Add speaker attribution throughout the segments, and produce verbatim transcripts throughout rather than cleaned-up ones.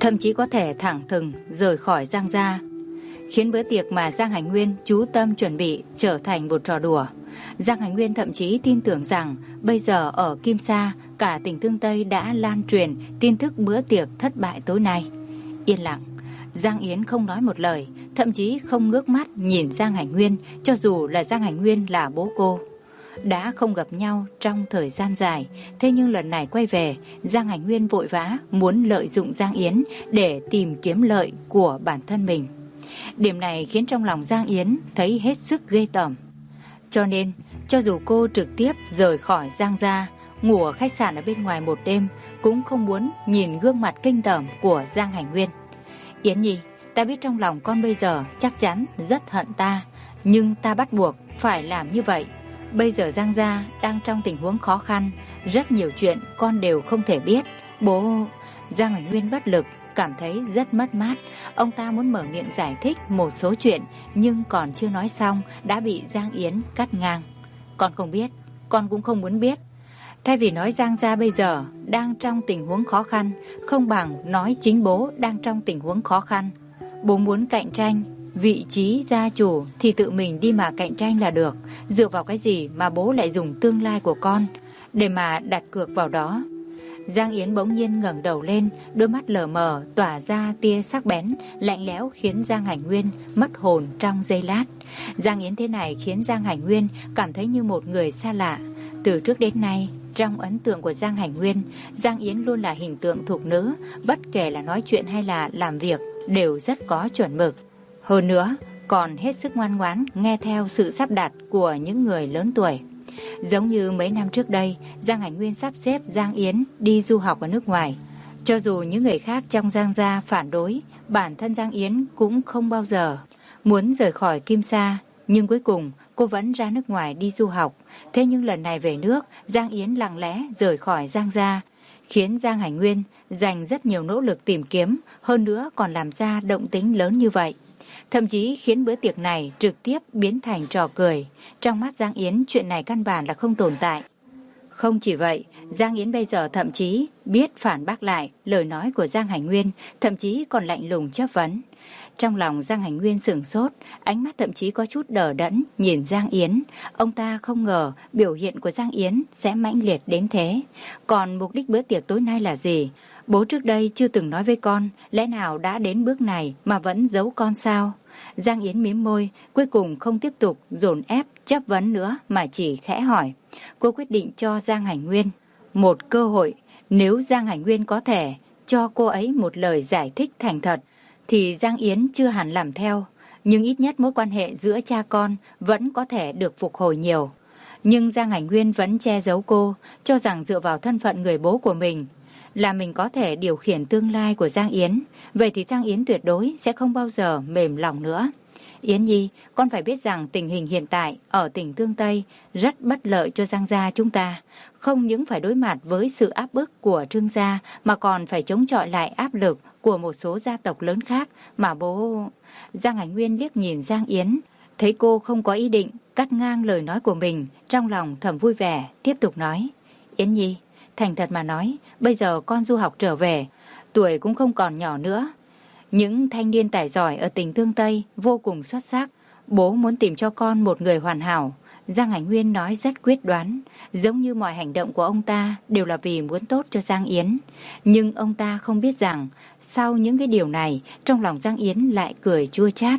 Speaker 1: thậm chí có thể thẳng thừng rời khỏi Giang gia, khiến bữa tiệc mà Giang Hành Nguyên chú tâm chuẩn bị trở thành một trò đùa. Giang Hành Nguyên thậm chí tin tưởng rằng bây giờ ở Kim Sa, cả tỉnh Tương Tây đã lan truyền tin tức bữa tiệc thất bại tối nay. Yên lặng, Giang Yến không nói một lời, thậm chí không ngước mắt nhìn Giang Hành Nguyên, cho dù là Giang Hành Nguyên là bố cô. Đã không gặp nhau trong thời gian dài, thế nhưng lần này quay về, Giang Hành Nguyên vội vã muốn lợi dụng Giang Yến để tìm kiếm lợi của bản thân mình. Điểm này khiến trong lòng Giang Yến thấy hết sức ghê tởm. Cho nên, cho dù cô trực tiếp rời khỏi Giang gia, ngủ ở khách sạn ở bên ngoài một đêm, cũng không muốn nhìn gương mặt kinh tởm của Giang Hành Nguyên. Yến Nhi, ta biết trong lòng con bây giờ chắc chắn rất hận ta, nhưng ta bắt buộc phải làm như vậy. Bây giờ Giang gia đang trong tình huống khó khăn, rất nhiều chuyện con đều không thể biết. Bố... Giang Hành Nguyên bất lực, cảm thấy rất mất mát. Ông ta muốn mở miệng giải thích một số chuyện, nhưng còn chưa nói xong đã bị Giang Yến cắt ngang. Con không biết, con cũng không muốn biết. Thay vì nói Giang gia bây giờ đang trong tình huống khó khăn, không bằng nói chính bố đang trong tình huống khó khăn. Bố muốn cạnh tranh vị trí gia chủ thì tự mình đi mà cạnh tranh là được. Dựa vào cái gì mà bố lại dùng tương lai của con để mà đặt cược vào đó? Giang Yến bỗng nhiên ngẩng đầu lên, đôi mắt lờ mờ tỏa ra tia sắc bén, lạnh lẽo khiến Giang Hành Nguyên mất hồn trong giây lát. Giang Yến thế này khiến Giang Hành Nguyên cảm thấy như một người xa lạ. Từ trước đến nay, trong ấn tượng của Giang Hành Nguyên, Giang Yến luôn là hình tượng thục nữ, bất kể là nói chuyện hay là làm việc đều rất có chuẩn mực. Hơn nữa, còn hết sức ngoan ngoãn nghe theo sự sắp đặt của những người lớn tuổi. Giống như mấy năm trước đây, Giang Hành Nguyên sắp xếp Giang Yến đi du học ở nước ngoài. Cho dù những người khác trong Giang gia phản đối, bản thân Giang Yến cũng không bao giờ muốn rời khỏi Kim Sa, nhưng cuối cùng cô vẫn ra nước ngoài đi du học. Thế nhưng lần này về nước, Giang Yến lặng lẽ rời khỏi Giang gia, khiến Giang Hành Nguyên dành rất nhiều nỗ lực tìm kiếm, hơn nữa còn làm ra động tĩnh lớn như vậy. Thậm chí khiến bữa tiệc này trực tiếp biến thành trò cười. Trong mắt Giang Yến, chuyện này căn bản là không tồn tại. Không chỉ vậy, Giang Yến bây giờ thậm chí biết phản bác lại lời nói của Giang Hành Nguyên, thậm chí còn lạnh lùng chất vấn. Trong lòng Giang Hành Nguyên sửng sốt, ánh mắt thậm chí có chút đờ đẫn nhìn Giang Yến. Ông ta không ngờ biểu hiện của Giang Yến sẽ mãnh liệt đến thế. Còn mục đích bữa tiệc tối nay là gì? Bố trước đây chưa từng nói với con, lẽ nào đã đến bước này mà vẫn giấu con sao? Giang Yến mím môi, cuối cùng không tiếp tục dồn ép chất vấn nữa mà chỉ khẽ hỏi. Cô quyết định cho Giang Hành Nguyên một cơ hội. Nếu Giang Hành Nguyên có thể cho cô ấy một lời giải thích thành thật, thì Giang Yến chưa hẳn làm theo. Nhưng ít nhất mối quan hệ giữa cha con vẫn có thể được phục hồi nhiều. Nhưng Giang Hành Nguyên vẫn che giấu cô, cho rằng dựa vào thân phận người bố của mình là mình có thể điều khiển tương lai của Giang Yến. Vậy thì Giang Yến tuyệt đối sẽ không bao giờ mềm lòng nữa. Yến Nhi, con phải biết rằng tình hình hiện tại ở tỉnh Tương Tây rất bất lợi cho Giang gia chúng ta. Không những phải đối mặt với sự áp bức của Trương gia, mà còn phải chống chọi lại áp lực của một số gia tộc lớn khác mà bố... Giang Hành Nguyên liếc nhìn Giang Yến, thấy cô không có ý định cắt ngang lời nói của mình, trong lòng thầm vui vẻ, tiếp tục nói. Yến Nhi, thành thật mà nói, bây giờ con du học trở về, tuổi cũng không còn nhỏ nữa. Những thanh niên tài giỏi ở tỉnh Tương Tây vô cùng xuất sắc. Bố muốn tìm cho con một người hoàn hảo. Giang Hành Nguyên nói rất quyết đoán, giống như mọi hành động của ông ta đều là vì muốn tốt cho Giang Yến. Nhưng ông ta không biết rằng, sau những cái điều này, trong lòng Giang Yến lại cười chua chát.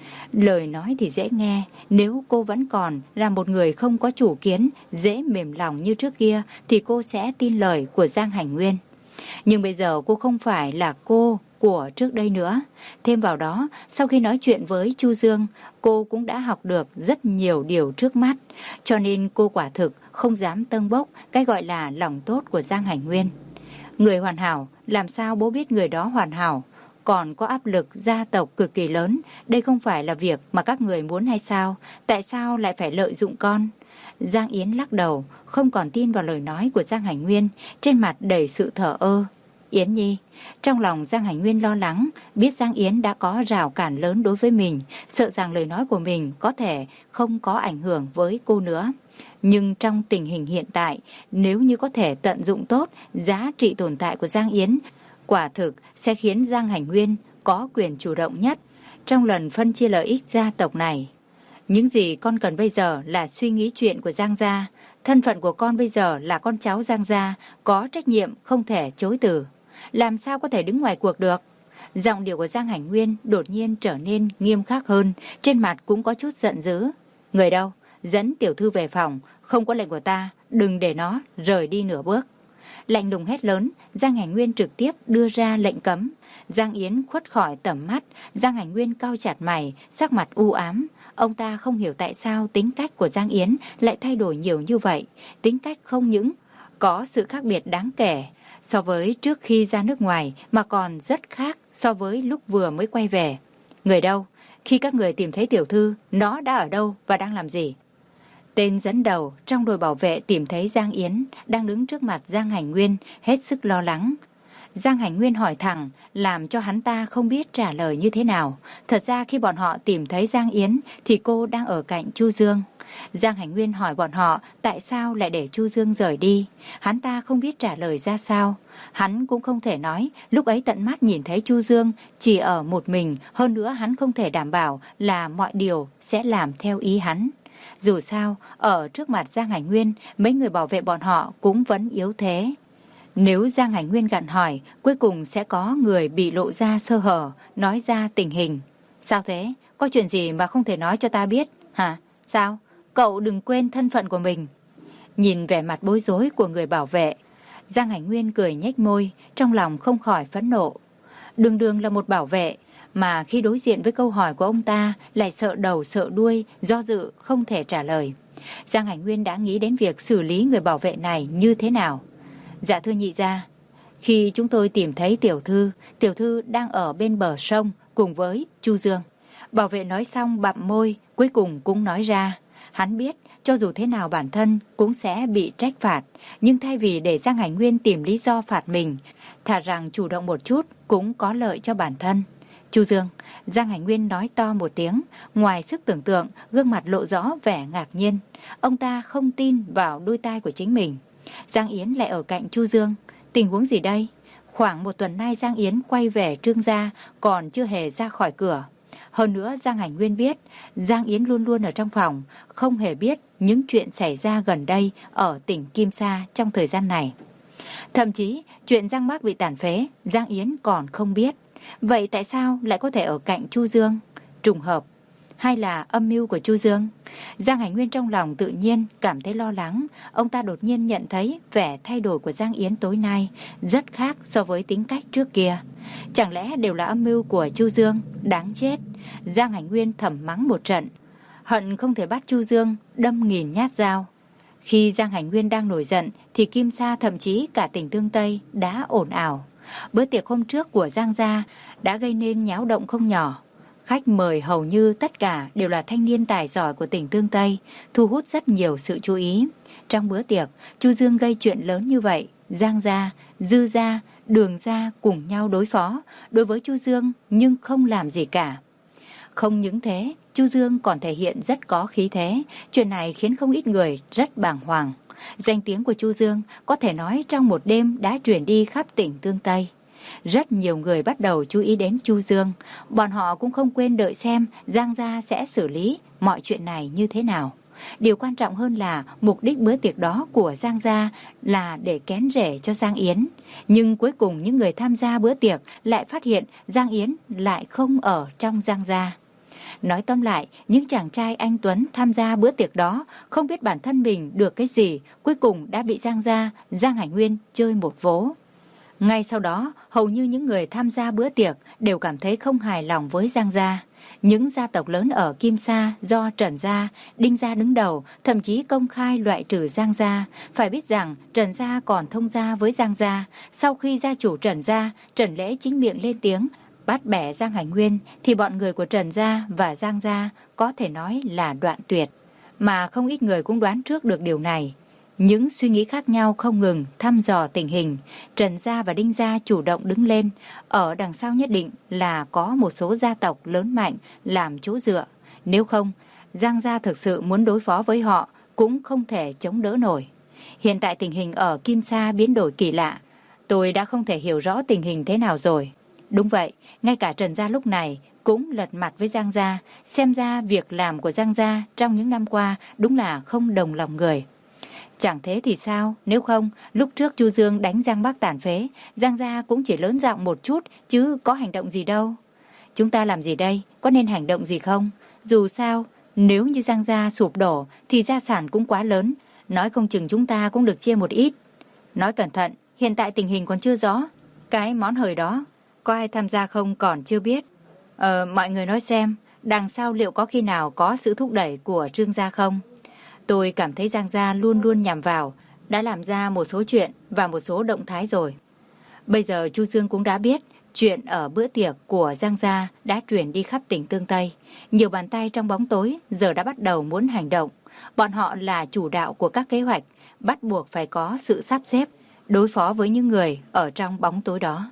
Speaker 1: Lời nói thì dễ nghe, nếu cô vẫn còn là một người không có chủ kiến, dễ mềm lòng như trước kia, thì cô sẽ tin lời của Giang Hành Nguyên. Nhưng bây giờ cô không phải là cô của trước đây nữa. Thêm vào đó, sau khi nói chuyện với Chu Dương, cô cũng đã học được rất nhiều điều trước mắt, cho nên cô quả thực không dám tâng bốc cái gọi là lòng tốt của Giang Hành Nguyên. Người hoàn hảo, làm sao bố biết người đó hoàn hảo? Còn có áp lực gia tộc cực kỳ lớn, đây không phải là việc mà các người muốn hay sao? Tại sao lại phải lợi dụng con? Giang Yến lắc đầu, không còn tin vào lời nói của Giang Hành Nguyên, trên mặt đầy sự thờ ơ. Yến Nhi, trong lòng Giang Hành Nguyên lo lắng, biết Giang Yến đã có rào cản lớn đối với mình, sợ rằng lời nói của mình có thể không có ảnh hưởng với cô nữa. Nhưng trong tình hình hiện tại, nếu như có thể tận dụng tốt giá trị tồn tại của Giang Yến, quả thực sẽ khiến Giang Hành Nguyên có quyền chủ động nhất trong lần phân chia lợi ích gia tộc này. Những gì con cần bây giờ là suy nghĩ chuyện của Giang gia. Thân phận của con bây giờ là con cháu Giang gia, có trách nhiệm không thể chối từ. Làm sao có thể đứng ngoài cuộc được? Giọng điệu của Giang Hành Nguyên đột nhiên trở nên nghiêm khắc hơn, trên mặt cũng có chút giận dữ. Người đâu? Dẫn tiểu thư về phòng, không có lệnh của ta, đừng để nó rời đi nửa bước. Lạnh lùng hét lớn, Giang Hành Nguyên trực tiếp đưa ra lệnh cấm. Giang Yến khuất khỏi tầm mắt, Giang Hành Nguyên cau chặt mày, sắc mặt u ám. Ông ta không hiểu tại sao tính cách của Giang Yến lại thay đổi nhiều như vậy. Tính cách không những có sự khác biệt đáng kể so với trước khi ra nước ngoài, mà còn rất khác so với lúc vừa mới quay về. Người đâu? Khi các người tìm thấy tiểu thư, nó đã ở đâu và đang làm gì? Tên dẫn đầu trong đội bảo vệ tìm thấy Giang Yến đang đứng trước mặt Giang Hành Nguyên, hết sức lo lắng. Giang Hành Nguyên hỏi thẳng, làm cho hắn ta không biết trả lời như thế nào. Thật ra khi bọn họ tìm thấy Giang Yến thì cô đang ở cạnh Chu Dương. Giang Hành Nguyên hỏi bọn họ tại sao lại để Chu Dương rời đi. Hắn ta không biết trả lời ra sao. Hắn cũng không thể nói lúc ấy tận mắt nhìn thấy Chu Dương chỉ ở một mình, hơn nữa hắn không thể đảm bảo là mọi điều sẽ làm theo ý hắn. Dù sao, ở trước mặt Giang Hành Nguyên, mấy người bảo vệ bọn họ cũng vẫn yếu thế. Nếu Giang Hành Nguyên gặn hỏi, cuối cùng sẽ có người bị lộ ra sơ hở, nói ra tình hình. Sao thế? Có chuyện gì mà không thể nói cho ta biết? Hả? Sao? Cậu đừng quên thân phận của mình. Nhìn vẻ mặt bối rối của người bảo vệ, Giang Hành Nguyên cười nhếch môi, trong lòng không khỏi phẫn nộ. Đường đường là một bảo vệ, mà khi đối diện với câu hỏi của ông ta lại sợ đầu sợ đuôi, do dự không thể trả lời. Giang Hành Nguyên đã nghĩ đến việc xử lý người bảo vệ này như thế nào. Dạ thưa nhị gia, khi chúng tôi tìm thấy tiểu thư, tiểu thư đang ở bên bờ sông cùng với Chu Dương. Bảo vệ nói xong bặm môi, cuối cùng cũng nói ra. Hắn biết cho dù thế nào bản thân cũng sẽ bị trách phạt, nhưng thay vì để Giang Hành Nguyên tìm lý do phạt mình, thà rằng chủ động một chút cũng có lợi cho bản thân. Chu Dương, Giang Hành Nguyên nói to một tiếng, ngoài sức tưởng tượng, gương mặt lộ rõ vẻ ngạc nhiên. Ông ta không tin vào đôi tai của chính mình. Giang Yến lại ở cạnh Chu Dương. Tình huống gì đây? Khoảng một tuần nay Giang Yến quay về Trương gia, còn chưa hề ra khỏi cửa. Hơn nữa Giang Hành Nguyên biết, Giang Yến luôn luôn ở trong phòng, không hề biết những chuyện xảy ra gần đây ở tỉnh Kim Sa trong thời gian này. Thậm chí chuyện Giang Bác bị tàn phế, Giang Yến còn không biết. Vậy tại sao lại có thể ở cạnh Chu Dương? Trùng hợp hay là âm mưu của Chu Dương? Giang Hành Nguyên trong lòng tự nhiên cảm thấy lo lắng. Ông ta đột nhiên nhận thấy vẻ thay đổi của Giang Yến tối nay rất khác so với tính cách trước kia. Chẳng lẽ đều là âm mưu của Chu Dương? Đáng chết! Giang Hành Nguyên thầm mắng một trận, hận không thể bắt Chu Dương đâm nghìn nhát dao. Khi Giang Hành Nguyên đang nổi giận thì Kim Sa, thậm chí cả tỉnh Tương Tây đã ồn ào. Bữa tiệc hôm trước của Giang gia đã gây nên nháo động không nhỏ. Khách mời hầu như tất cả đều là thanh niên tài giỏi của tỉnh Tương Tây, thu hút rất nhiều sự chú ý. Trong bữa tiệc, Chu Dương gây chuyện lớn như vậy, Giang gia, Dư gia, Đường gia cùng nhau đối phó đối với Chu Dương nhưng không làm gì cả. Không những thế, Chu Dương còn thể hiện rất có khí thế, chuyện này khiến không ít người rất bàng hoàng. Danh tiếng của Chu Dương có thể nói trong một đêm đã truyền đi khắp tỉnh Tương Tây. Rất nhiều người bắt đầu chú ý đến Chu Dương. Bọn họ cũng không quên đợi xem Giang gia sẽ xử lý mọi chuyện này như thế nào. Điều quan trọng hơn là mục đích bữa tiệc đó của Giang gia là để kén rể cho Giang Yến. Nhưng cuối cùng những người tham gia bữa tiệc lại phát hiện Giang Yến lại không ở trong Giang gia. Nói tóm lại, những chàng trai anh tuấn tham gia bữa tiệc đó không biết bản thân mình được cái gì, cuối cùng đã bị Giang gia, Giang Hành Nguyên chơi một vố. Ngay sau đó, hầu như những người tham gia bữa tiệc đều cảm thấy không hài lòng với Giang gia. Những gia tộc lớn ở Kim Sa do Trần gia, Đinh gia đứng đầu, thậm chí công khai loại trừ Giang gia. Phải biết rằng Trần gia còn thông gia với Giang gia. Sau khi gia chủ Trần gia, Trần Lễ chính miệng lên tiếng bắt bẻ Giang Hành Nguyên, thì bọn người của Trần gia và Giang gia có thể nói là đoạn tuyệt. Mà không ít người cũng đoán trước được điều này. Những suy nghĩ khác nhau không ngừng thăm dò tình hình. Trần gia và Đinh gia chủ động đứng lên. Ở đằng sau nhất định là có một số gia tộc lớn mạnh làm chỗ dựa. Nếu không, Giang gia thực sự muốn đối phó với họ cũng không thể chống đỡ nổi. Hiện tại tình hình ở Kim Sa biến đổi kỳ lạ. Tôi đã không thể hiểu rõ tình hình thế nào rồi. Đúng vậy, ngay cả Trần gia lúc này cũng lật mặt với Giang gia. Xem ra việc làm của Giang gia trong những năm qua đúng là không đồng lòng người. Chẳng thế thì sao, nếu không, lúc trước Chu Dương đánh Giang Bắc tàn phế, Giang gia cũng chỉ lớn giọng một chút, chứ có hành động gì đâu. Chúng ta làm gì đây, có nên hành động gì không? Dù sao, nếu như Giang gia sụp đổ, thì gia sản cũng quá lớn, nói không chừng chúng ta cũng được chia một ít. Nói cẩn thận, hiện tại tình hình còn chưa rõ. Cái món hời đó, có ai tham gia không còn chưa biết. Ờ, mọi người nói xem, đằng sau liệu có khi nào có sự thúc đẩy của Trương gia không? Tôi cảm thấy Giang gia luôn luôn nhằm vào, đã làm ra một số chuyện và một số động thái rồi. Bây giờ Chu Dương cũng đã biết, chuyện ở bữa tiệc của Giang gia đã truyền đi khắp tỉnh Tương Tây. Nhiều bàn tay trong bóng tối giờ đã bắt đầu muốn hành động. Bọn họ là chủ đạo của các kế hoạch, bắt buộc phải có sự sắp xếp, đối phó với những người ở trong bóng tối đó.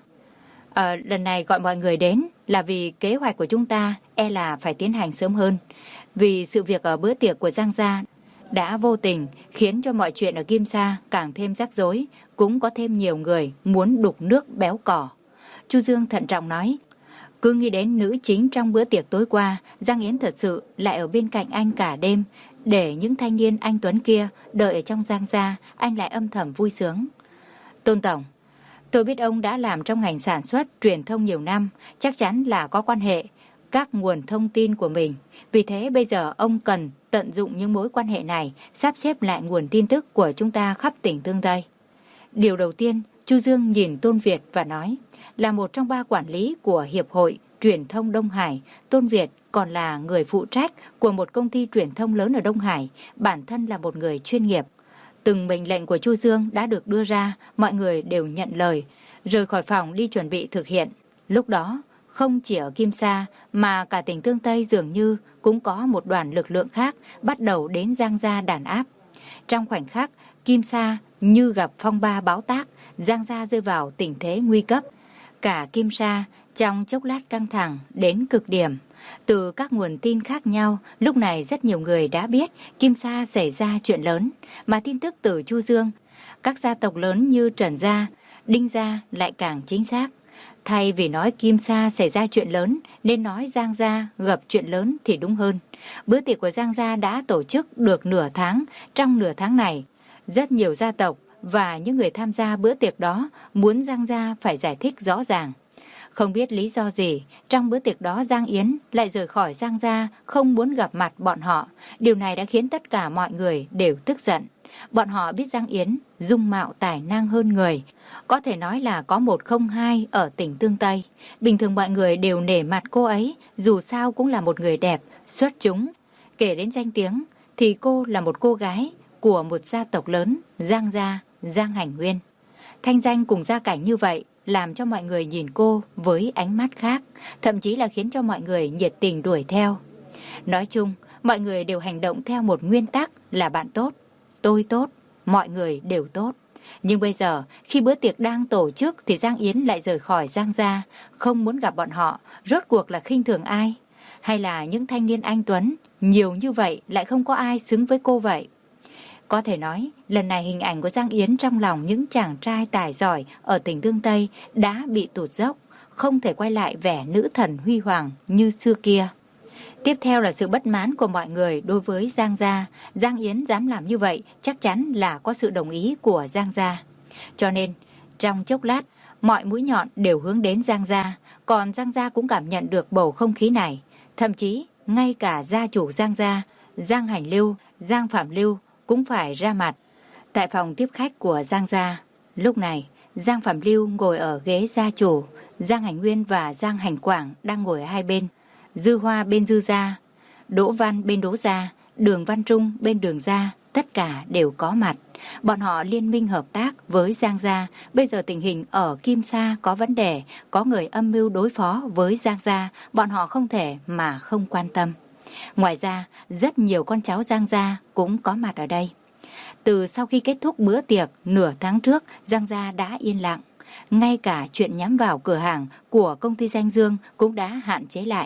Speaker 1: À, lần này gọi mọi người đến là vì kế hoạch của chúng ta e là phải tiến hành sớm hơn. Vì sự việc ở bữa tiệc của Giang gia đã vô tình khiến cho mọi chuyện ở Kim Sa càng thêm rắc rối, cũng có thêm nhiều người muốn đục nước béo cỏ. Chu Dương thận trọng nói, cứ nghĩ đến nữ chính trong bữa tiệc tối qua, Giang Yến thật sự lại ở bên cạnh anh cả đêm, để những thanh niên anh tuấn kia đợi ở trong Giang gia, anh lại âm thầm vui sướng. Tôn Tổng, tôi biết ông đã làm trong ngành sản xuất, truyền thông nhiều năm, chắc chắn là có quan hệ, các nguồn thông tin của mình. Vì thế bây giờ ông cần tận dụng những mối quan hệ này, sắp xếp lại nguồn tin tức của chúng ta khắp tỉnh Tương Tây. Điều đầu tiên, Chu Dương nhìn Tôn Việt và nói, là một trong ba quản lý của Hiệp hội Truyền thông Đông Hải, Tôn Việt còn là người phụ trách của một công ty truyền thông lớn ở Đông Hải, bản thân là một người chuyên nghiệp. Từng mệnh lệnh của Chu Dương đã được đưa ra, mọi người đều nhận lời, rời khỏi phòng đi chuẩn bị thực hiện. Lúc đó, không chỉ ở Kim Sa mà cả tỉnh Tương Tây dường như cũng có một đoàn lực lượng khác bắt đầu đến Giang gia đàn áp. Trong khoảnh khắc, Kim Sa như gặp phong ba bão táp, Giang gia rơi vào tình thế nguy cấp. Cả Kim Sa trong chốc lát căng thẳng đến cực điểm. Từ các nguồn tin khác nhau, lúc này rất nhiều người đã biết Kim Sa xảy ra chuyện lớn, mà tin tức từ Chu Dương, các gia tộc lớn như Trần gia, Đinh gia lại càng chính xác. Thay vì nói Kim Sa xảy ra chuyện lớn, nên nói Giang gia gặp chuyện lớn thì đúng hơn. Bữa tiệc của Giang gia đã tổ chức được nửa tháng. Trong nửa tháng này, rất nhiều gia tộc và những người tham gia bữa tiệc đó muốn Giang gia phải giải thích rõ ràng. Không biết lý do gì, trong bữa tiệc đó Giang Yến lại rời khỏi Giang gia, không muốn gặp mặt bọn họ. Điều này đã khiến tất cả mọi người đều tức giận. Bọn họ biết Giang Yến dung mạo tài năng hơn người, có thể nói là có một không hai ở tỉnh Tương Tây. Bình thường mọi người đều nể mặt cô ấy, dù sao cũng là một người đẹp, xuất chúng. Kể đến danh tiếng thì cô là một cô gái của một gia tộc lớn, Giang gia, Giang Hành Nguyên. Thanh danh cùng gia cảnh như vậy làm cho mọi người nhìn cô với ánh mắt khác, thậm chí là khiến cho mọi người nhiệt tình đuổi theo. Nói chung, mọi người đều hành động theo một nguyên tắc là bạn tốt, tôi tốt, mọi người đều tốt. Nhưng bây giờ, khi bữa tiệc đang tổ chức thì Giang Yến lại rời khỏi Giang gia, không muốn gặp bọn họ, rốt cuộc là khinh thường ai? Hay là những thanh niên anh tuấn, nhiều như vậy lại không có ai xứng với cô vậy? Có thể nói, lần này hình ảnh của Giang Yến trong lòng những chàng trai tài giỏi ở tỉnh Tương Tây đã bị tụt dốc, không thể quay lại vẻ nữ thần huy hoàng như xưa kia. Tiếp theo là sự bất mãn của mọi người đối với Giang gia. Giang Yến dám làm như vậy chắc chắn là có sự đồng ý của Giang gia. Cho nên, trong chốc lát, mọi mũi nhọn đều hướng đến Giang gia, còn Giang gia cũng cảm nhận được bầu không khí này. Thậm chí, ngay cả gia chủ Giang gia, Giang Hành Lưu, Giang Phạm Lưu cũng phải ra mặt. Tại phòng tiếp khách của Giang gia, lúc này, Giang Phạm Lưu ngồi ở ghế gia chủ, Giang Hành Nguyên và Giang Hành Quảng đang ngồi ở hai bên. Dư Hoa bên Dư gia, Đỗ Văn bên Đỗ gia, Đường Văn Trung bên Đường gia, tất cả đều có mặt. Bọn họ liên minh hợp tác với Giang gia. Bây giờ tình hình ở Kim Sa có vấn đề, có người âm mưu đối phó với Giang gia, bọn họ không thể mà không quan tâm. Ngoài ra, rất nhiều con cháu Giang gia cũng có mặt ở đây. Từ sau khi kết thúc bữa tiệc nửa tháng trước, Giang gia đã yên lặng. Ngay cả chuyện nhắm vào cửa hàng của công ty Danh Dương cũng đã hạn chế lại.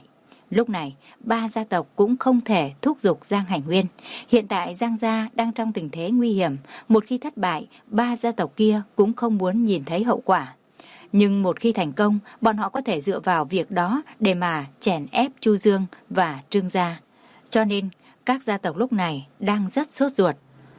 Speaker 1: Lúc này, ba gia tộc cũng không thể thúc giục Giang Hành Nguyên. Hiện tại Giang gia đang trong tình thế nguy hiểm. Một khi thất bại, ba gia tộc kia cũng không muốn nhìn thấy hậu quả. Nhưng một khi thành công, bọn họ có thể dựa vào việc đó để mà chèn ép Chu Dương và Trương gia. Cho nên, các gia tộc lúc này đang rất sốt ruột.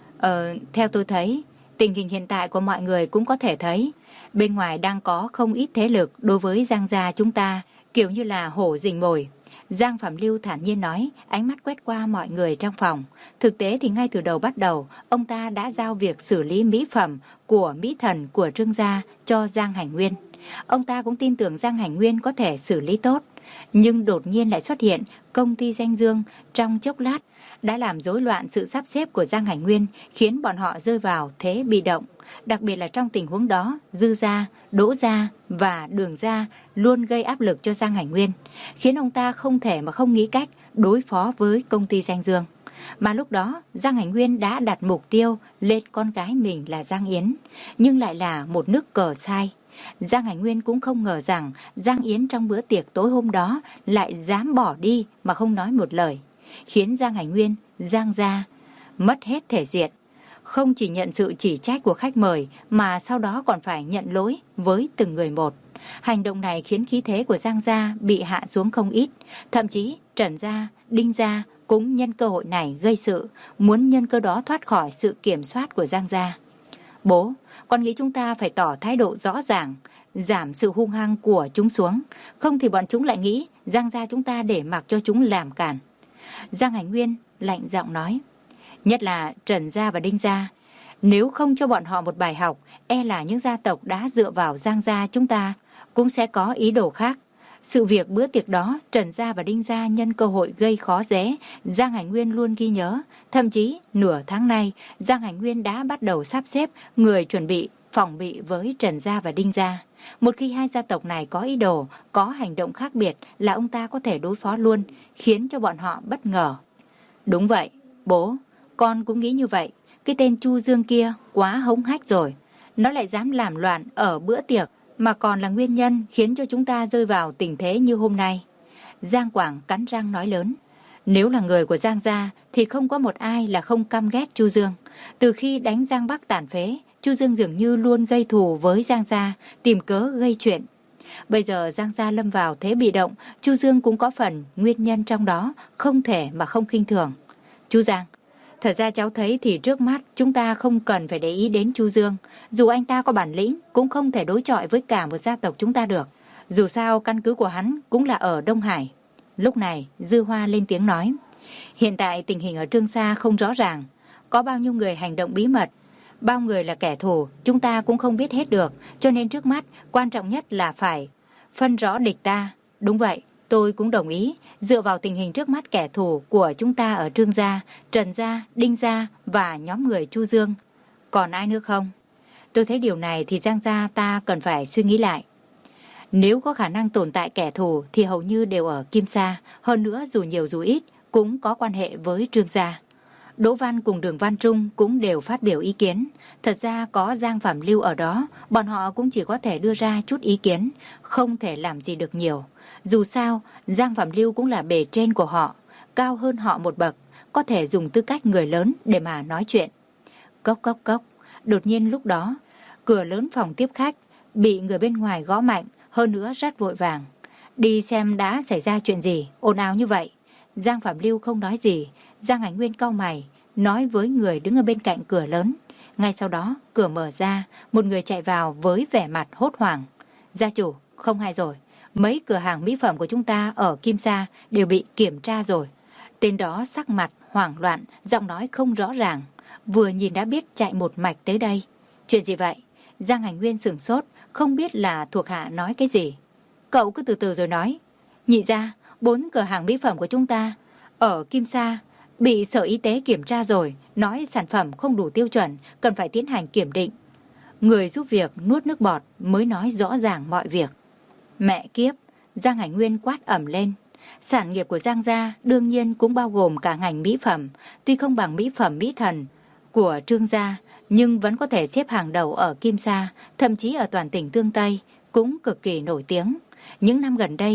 Speaker 1: Ờ, theo tôi thấy, tình hình hiện tại của mọi người cũng có thể thấy, bên ngoài đang có không ít thế lực đối với Giang gia chúng ta, kiểu như là hổ rình mồi. Giang Phạm Lưu thản nhiên nói, ánh mắt quét qua mọi người trong phòng. Thực tế thì ngay từ đầu bắt đầu, ông ta đã giao việc xử lý mỹ phẩm của mỹ thần của Trương gia cho Giang Hành Nguyên. Ông ta cũng tin tưởng Giang Hành Nguyên có thể xử lý tốt. Nhưng đột nhiên lại xuất hiện công ty danh dương trong chốc lát đã làm rối loạn sự sắp xếp của Giang Hành Nguyên, khiến bọn họ rơi vào thế bị động. Đặc biệt là trong tình huống đó, Dư gia, Đỗ gia và Đường gia luôn gây áp lực cho Giang Hành Nguyên, khiến ông ta không thể mà không nghĩ cách đối phó với công ty danh dương. Mà lúc đó, Giang Hành Nguyên đã đặt mục tiêu lên con gái mình là Giang Yến, nhưng lại là một nước cờ sai. Giang Hành Nguyên cũng không ngờ rằng Giang Yến trong bữa tiệc tối hôm đó lại dám bỏ đi mà không nói một lời, khiến Giang Hành Nguyên, Giang gia mất hết thể diện. Không chỉ nhận sự chỉ trách của khách mời mà sau đó còn phải nhận lỗi với từng người một. Hành động này khiến khí thế của Giang gia bị hạ xuống không ít. Thậm chí Trần gia, Đinh gia cũng nhân cơ hội này gây sự, muốn nhân cơ đó thoát khỏi sự kiểm soát của Giang gia. Bố, con nghĩ chúng ta phải tỏ thái độ rõ ràng, giảm sự hung hăng của chúng xuống. Không thì bọn chúng lại nghĩ Giang gia chúng ta để mặc cho chúng làm cản. Giang Hành Nguyên lạnh giọng nói. Nhất là Trần gia và Đinh gia. Nếu không cho bọn họ một bài học, e là những gia tộc đã dựa vào Giang gia chúng ta cũng sẽ có ý đồ khác. Sự việc bữa tiệc đó, Trần gia và Đinh gia nhân cơ hội gây khó dễ, Giang Hành Nguyên luôn ghi nhớ. Thậm chí, nửa tháng nay, Giang Hành Nguyên đã bắt đầu sắp xếp người chuẩn bị, phòng bị với Trần gia và Đinh gia. Một khi hai gia tộc này có ý đồ, có hành động khác biệt là ông ta có thể đối phó luôn, khiến cho bọn họ bất ngờ. Đúng vậy, bố, con cũng nghĩ như vậy. Cái tên Chu Dương kia quá hống hách rồi. Nó lại dám làm loạn ở bữa tiệc, mà còn là nguyên nhân khiến cho chúng ta rơi vào tình thế như hôm nay. Giang Quảng cắn răng nói lớn. Nếu là người của Giang gia thì không có một ai là không căm ghét Chu Dương. Từ khi đánh Giang Bắc tàn phế, Chu Dương dường như luôn gây thù với Giang gia, tìm cớ gây chuyện. Bây giờ Giang gia lâm vào thế bị động, Chu Dương cũng có phần nguyên nhân trong đó, không thể mà không khinh thường. Chú Giang, thật ra cháu thấy thì trước mắt chúng ta không cần phải để ý đến Chu Dương. Dù anh ta có bản lĩnh cũng không thể đối chọi với cả một gia tộc chúng ta được. Dù sao căn cứ của hắn cũng là ở Đông Hải. Lúc này Dư Hoa lên tiếng nói. Hiện tại tình hình ở Trương Sa không rõ ràng. Có bao nhiêu người hành động bí mật, bao người là kẻ thù, chúng ta cũng không biết hết được. Cho nên trước mắt quan trọng nhất là phải phân rõ địch ta. Đúng vậy, tôi cũng đồng ý. Dựa vào tình hình trước mắt, kẻ thù của chúng ta ở Trương gia, Trần gia, Đinh gia và nhóm người Chu Dương. Còn ai nữa không? Tôi thấy điều này thì Giang gia ta cần phải suy nghĩ lại. Nếu có khả năng tồn tại kẻ thù thì hầu như đều ở Kim Sa. Hơn nữa dù nhiều dù ít cũng có quan hệ với Trương gia. Đỗ Văn cùng Đường Văn Trung cũng đều phát biểu ý kiến. Thật ra có Giang Phạm Lưu ở đó, bọn họ cũng chỉ có thể đưa ra chút ý kiến, không thể làm gì được nhiều. Dù sao, Giang Phạm Lưu cũng là bề trên của họ, cao hơn họ một bậc, có thể dùng tư cách người lớn để mà nói chuyện. Cốc cốc cốc, đột nhiên lúc đó, cửa lớn phòng tiếp khách bị người bên ngoài gõ mạnh, hơn nữa rất vội vàng. Đi xem đã xảy ra chuyện gì, ồn ào như vậy. Giang Phạm Lưu không nói gì, Giang Hành Nguyên cau mày, nói với người đứng ở bên cạnh cửa lớn. Ngay sau đó, cửa mở ra, một người chạy vào với vẻ mặt hốt hoảng. Gia chủ, không hay rồi. Mấy cửa hàng mỹ phẩm của chúng ta ở Kim Sa đều bị kiểm tra rồi. Tên đó sắc mặt hoảng loạn, giọng nói không rõ ràng. Vừa nhìn đã biết chạy một mạch tới đây. Chuyện gì vậy? Giang Hành Nguyên sửng sốt, không biết là thuộc hạ nói cái gì. Cậu cứ từ từ rồi nói. Nhị ra, bốn cửa hàng mỹ phẩm của chúng ta ở Kim Sa bị Sở Y tế kiểm tra rồi, nói sản phẩm không đủ tiêu chuẩn, cần phải tiến hành kiểm định. Người giúp việc nuốt nước bọt mới nói rõ ràng mọi việc. Mẹ kiếp, Giang Hành Nguyên quát ẩm lên. Sản nghiệp của Giang gia đương nhiên cũng bao gồm cả ngành mỹ phẩm, tuy không bằng mỹ phẩm mỹ thần của Trương gia, nhưng vẫn có thể xếp hàng đầu ở Kim Sa, thậm chí ở toàn tỉnh Tương Tây cũng cực kỳ nổi tiếng. Những năm gần đây,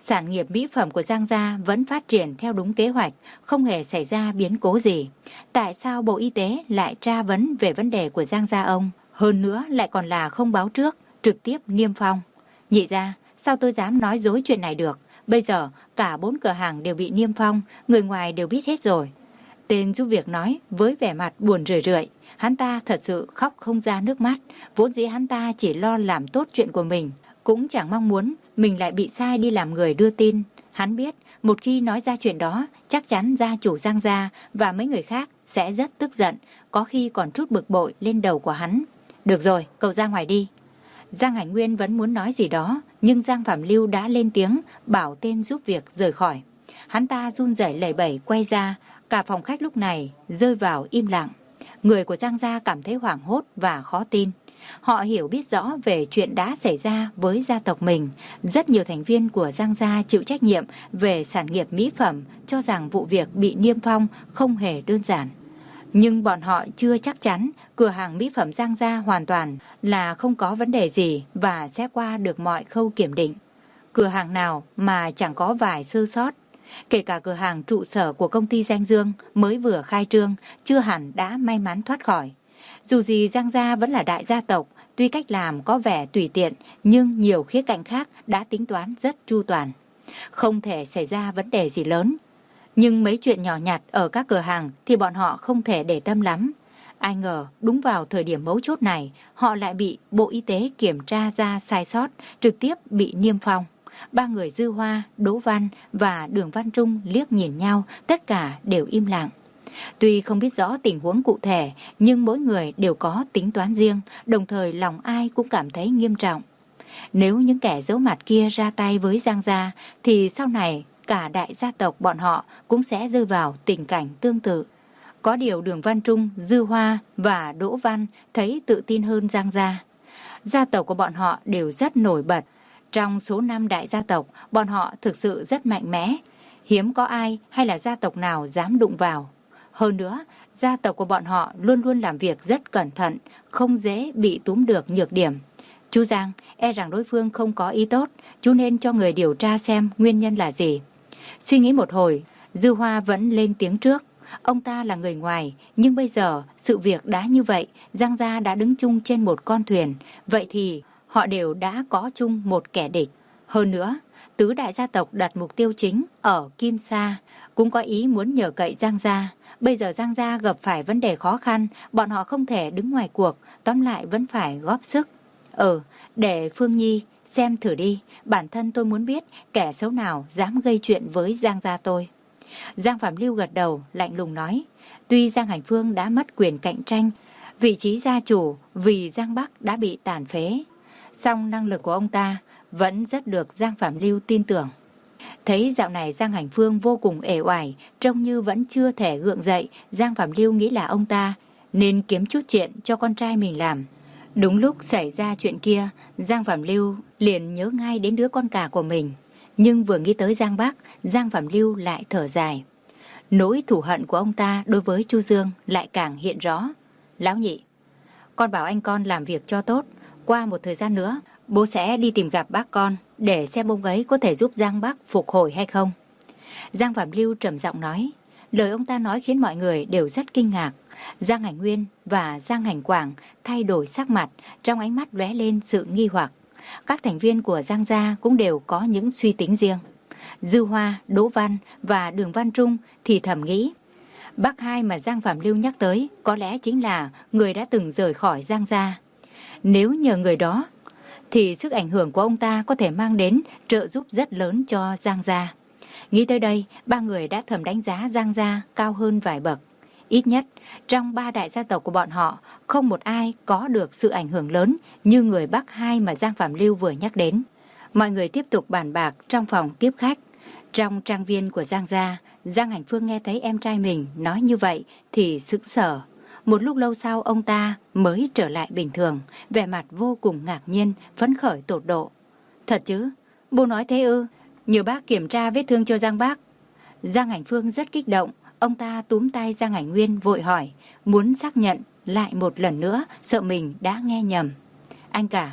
Speaker 1: Sản nghiệp mỹ phẩm của Giang gia vẫn phát triển theo đúng kế hoạch, không hề xảy ra biến cố gì. Tại sao Bộ Y tế lại tra vấn về vấn đề của Giang gia ông? Hơn nữa lại còn là không báo trước, trực tiếp niêm phong. Nhị gia, sao tôi dám nói dối chuyện này được? Bây giờ cả bốn cửa hàng đều bị niêm phong, người ngoài đều biết hết rồi. Tên giúp việc nói với vẻ mặt buồn rười rượi. Hắn ta thật sự khóc không ra nước mắt. Vốn dĩ hắn ta chỉ lo làm tốt chuyện của mình, cũng chẳng mong muốn mình lại bị sai đi làm người đưa tin. Hắn biết một khi nói ra chuyện đó, chắc chắn gia chủ Giang gia và mấy người khác sẽ rất tức giận, có khi còn trút bực bội lên đầu của hắn. Được rồi, cậu ra ngoài đi. Giang Hành Nguyên vẫn muốn nói gì đó, nhưng Giang Phạm Lưu đã lên tiếng bảo tên giúp việc rời khỏi. Hắn ta run rẩy lẩy bẩy quay ra, cả phòng khách lúc này rơi vào im lặng. Người của Giang gia cảm thấy hoảng hốt và khó tin. Họ hiểu biết rõ về chuyện đã xảy ra với gia tộc mình. Rất nhiều thành viên của Giang gia chịu trách nhiệm về sản nghiệp mỹ phẩm cho rằng vụ việc bị niêm phong không hề đơn giản. Nhưng bọn họ chưa chắc chắn cửa hàng mỹ phẩm Giang gia hoàn toàn là không có vấn đề gì và sẽ qua được mọi khâu kiểm định. Cửa hàng nào mà chẳng có vài sơ sót. Kể cả cửa hàng trụ sở của công ty Danh Dương mới vừa khai trương, chưa hẳn đã may mắn thoát khỏi. Dù gì Giang gia vẫn là đại gia tộc, tuy cách làm có vẻ tùy tiện, nhưng nhiều khía cạnh khác đã tính toán rất chu toàn. Không thể xảy ra vấn đề gì lớn. Nhưng mấy chuyện nhỏ nhặt ở các cửa hàng thì bọn họ không thể để tâm lắm. Ai ngờ đúng vào thời điểm mấu chốt này, họ lại bị Bộ Y tế kiểm tra ra sai sót, trực tiếp bị niêm phong. Ba người Dư Hoa, Đỗ Văn và Đường Văn Trung liếc nhìn nhau, tất cả đều im lặng. Tuy không biết rõ tình huống cụ thể, nhưng mỗi người đều có tính toán riêng, đồng thời lòng ai cũng cảm thấy nghiêm trọng. Nếu những kẻ giấu mặt kia ra tay với Giang gia, thì sau này cả đại gia tộc bọn họ cũng sẽ rơi vào tình cảnh tương tự. Có điều Đường Văn Trung, Dư Hoa và Đỗ Văn thấy tự tin hơn Giang gia. Gia tộc của bọn họ đều rất nổi bật. Trong số năm đại gia tộc, bọn họ thực sự rất mạnh mẽ. Hiếm có ai hay là gia tộc nào dám đụng vào. Hơn nữa, gia tộc của bọn họ luôn luôn làm việc rất cẩn thận, không dễ bị túm được nhược điểm. Chú Giang, e rằng đối phương không có ý tốt, chú nên cho người điều tra xem nguyên nhân là gì. Suy nghĩ một hồi, Dư Hoa vẫn lên tiếng trước. Ông ta là người ngoài, nhưng bây giờ sự việc đã như vậy, Giang gia đã đứng chung trên một con thuyền. Vậy thì họ đều đã có chung một kẻ địch. Hơn nữa, tứ đại gia tộc đặt mục tiêu chính ở Kim Sa, cũng có ý muốn nhờ cậy Giang gia. Bây giờ Giang gia gặp phải vấn đề khó khăn, bọn họ không thể đứng ngoài cuộc, tóm lại vẫn phải góp sức. Ừ, để Phương Nhi xem thử đi, bản thân tôi muốn biết kẻ xấu nào dám gây chuyện với Giang gia tôi. Giang Phạm Lưu gật đầu, lạnh lùng nói. Tuy Giang Hành Phương đã mất quyền cạnh tranh, vị trí gia chủ vì Giang Bắc đã bị tàn phế, song năng lực của ông ta vẫn rất được Giang Phạm Lưu tin tưởng. Thấy dạo này Giang Hành Phương vô cùng uể oải, trông như vẫn chưa thể gượng dậy, Giang Phạm Lưu nghĩ là ông ta nên kiếm chút chuyện cho con trai mình làm. Đúng lúc xảy ra chuyện kia, Giang Phạm Lưu liền nhớ ngay đến đứa con cả của mình. Nhưng vừa nghĩ tới Giang Bắc, Giang Phạm Lưu lại thở dài. Nỗi thù hận của ông ta đối với Chu Dương lại càng hiện rõ. Lão nhị, con bảo anh con làm việc cho tốt. Qua một thời gian nữa, bố sẽ đi tìm gặp bác con để xem ông ấy có thể giúp Giang Bắc phục hồi hay không. Giang Phạm Lưu trầm giọng nói. Lời ông ta nói khiến mọi người đều rất kinh ngạc. Giang Hành Nguyên và Giang Hành Quảng thay đổi sắc mặt, trong ánh mắt lóe lên sự nghi hoặc. Các thành viên của Giang gia cũng đều có những suy tính riêng. Dư Hoa, Đỗ Văn và Đường Văn Trung thì thầm nghĩ, bác hai mà Giang Phạm Lưu nhắc tới có lẽ chính là người đã từng rời khỏi Giang gia. Nếu nhờ người đó, thì sức ảnh hưởng của ông ta có thể mang đến trợ giúp rất lớn cho Giang gia. Nghĩ tới đây, ba người đã thầm đánh giá Giang gia cao hơn vài bậc. Ít nhất, trong ba đại gia tộc của bọn họ, không một ai có được sự ảnh hưởng lớn như người bác hai mà Giang Phạm Lưu vừa nhắc đến. Mọi người tiếp tục bàn bạc trong phòng tiếp khách. Trong trang viên của Giang gia, Giang Hành Phương nghe thấy em trai mình nói như vậy thì sững sờ. Một lúc lâu sau ông ta mới trở lại bình thường, vẻ mặt vô cùng ngạc nhiên, phấn khởi tột độ. Thật chứ? Bố nói thế ư? Nhờ bác kiểm tra vết thương cho Giang bác. Giang Hành Phương rất kích động. Ông ta túm tay Giang Hành Nguyên vội hỏi, muốn xác nhận lại một lần nữa, sợ mình đã nghe nhầm. Anh cả,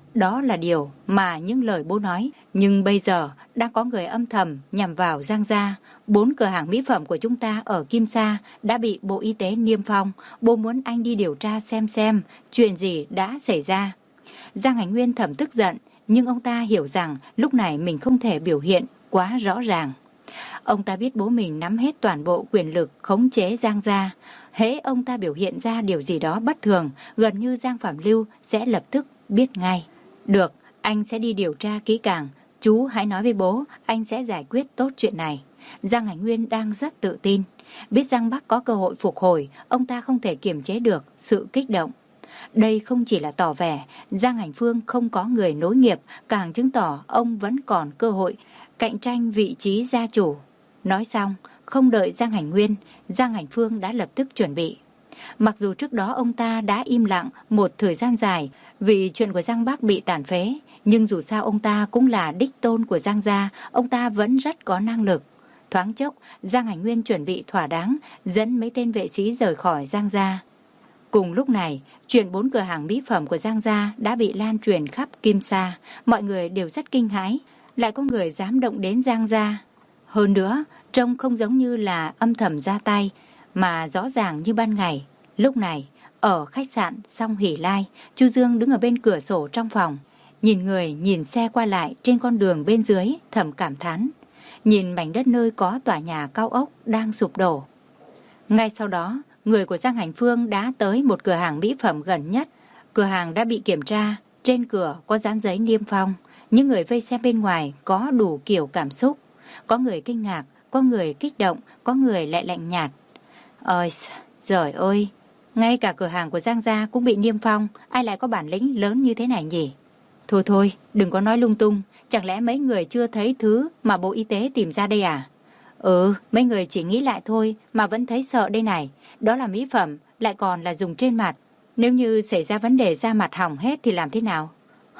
Speaker 1: Đó là điều mà những lời bố nói. Nhưng bây giờ đang có người âm thầm nhằm vào Giang gia. Bốn cửa hàng mỹ phẩm của chúng ta ở Kim Sa đã bị Bộ Y tế niêm phong. Bố muốn anh đi điều tra xem xem chuyện gì đã xảy ra. Giang Hành Nguyên thầm tức giận, nhưng ông ta hiểu rằng lúc này mình không thể biểu hiện quá rõ ràng. Ông ta biết bố mình nắm hết toàn bộ quyền lực khống chế Giang gia. Hễ ông ta biểu hiện ra điều gì đó bất thường, gần như Giang Phạm Lưu sẽ lập tức biết ngay. Được, anh sẽ đi điều tra kỹ càng. Chú hãy nói với bố, anh sẽ giải quyết tốt chuyện này. Giang Hành Nguyên đang rất tự tin. Biết Giang Bắc có cơ hội phục hồi, ông ta không thể kiềm chế được sự kích động. Đây không chỉ là tỏ vẻ Giang Hành Phương không có người nối nghiệp, càng chứng tỏ ông vẫn còn cơ hội cạnh tranh vị trí gia chủ. Nói xong, không đợi Giang Hành Nguyên, Giang Hành Phương đã lập tức chuẩn bị. Mặc dù trước đó ông ta đã im lặng một thời gian dài vì chuyện của Giang Bắc bị tàn phế, nhưng dù sao ông ta cũng là đích tôn của Giang gia, ông ta vẫn rất có năng lực. Thoáng chốc, Giang Hành Nguyên chuẩn bị thỏa đáng, dẫn mấy tên vệ sĩ rời khỏi Giang gia. Cùng lúc này, chuyện bốn cửa hàng mỹ phẩm của Giang gia đã bị lan truyền khắp Kim Sa. Mọi người đều rất kinh hãi, lại có người dám động đến Giang gia. Hơn nữa, trông không giống như là âm thầm ra tay, mà rõ ràng như ban ngày. Lúc này, ở khách sạn Song Hỷ Lai, Chu Dương đứng ở bên cửa sổ trong phòng, nhìn người nhìn xe qua lại trên con đường bên dưới, thầm cảm thán. Nhìn mảnh đất nơi có tòa nhà cao ốc đang sụp đổ. Ngay sau đó, người của Giang Hành Phương đã tới một cửa hàng mỹ phẩm gần nhất. Cửa hàng đã bị kiểm tra, trên cửa có dán giấy niêm phong. Những người vây xem bên ngoài có đủ kiểu cảm xúc. Có người kinh ngạc, có người kích động, có người lại lạnh nhạt. Ôi, giời ơi, ngay cả cửa hàng của Giang gia cũng bị niêm phong, ai lại có bản lĩnh lớn như thế này nhỉ? Thôi thôi, đừng có nói lung tung, chẳng lẽ mấy người chưa thấy thứ mà Bộ Y tế tìm ra đây à? Ừ, mấy người chỉ nghĩ lại thôi mà vẫn thấy sợ đây này. Đó là mỹ phẩm, lại còn là dùng trên mặt. Nếu như xảy ra vấn đề da mặt hỏng hết thì làm thế nào?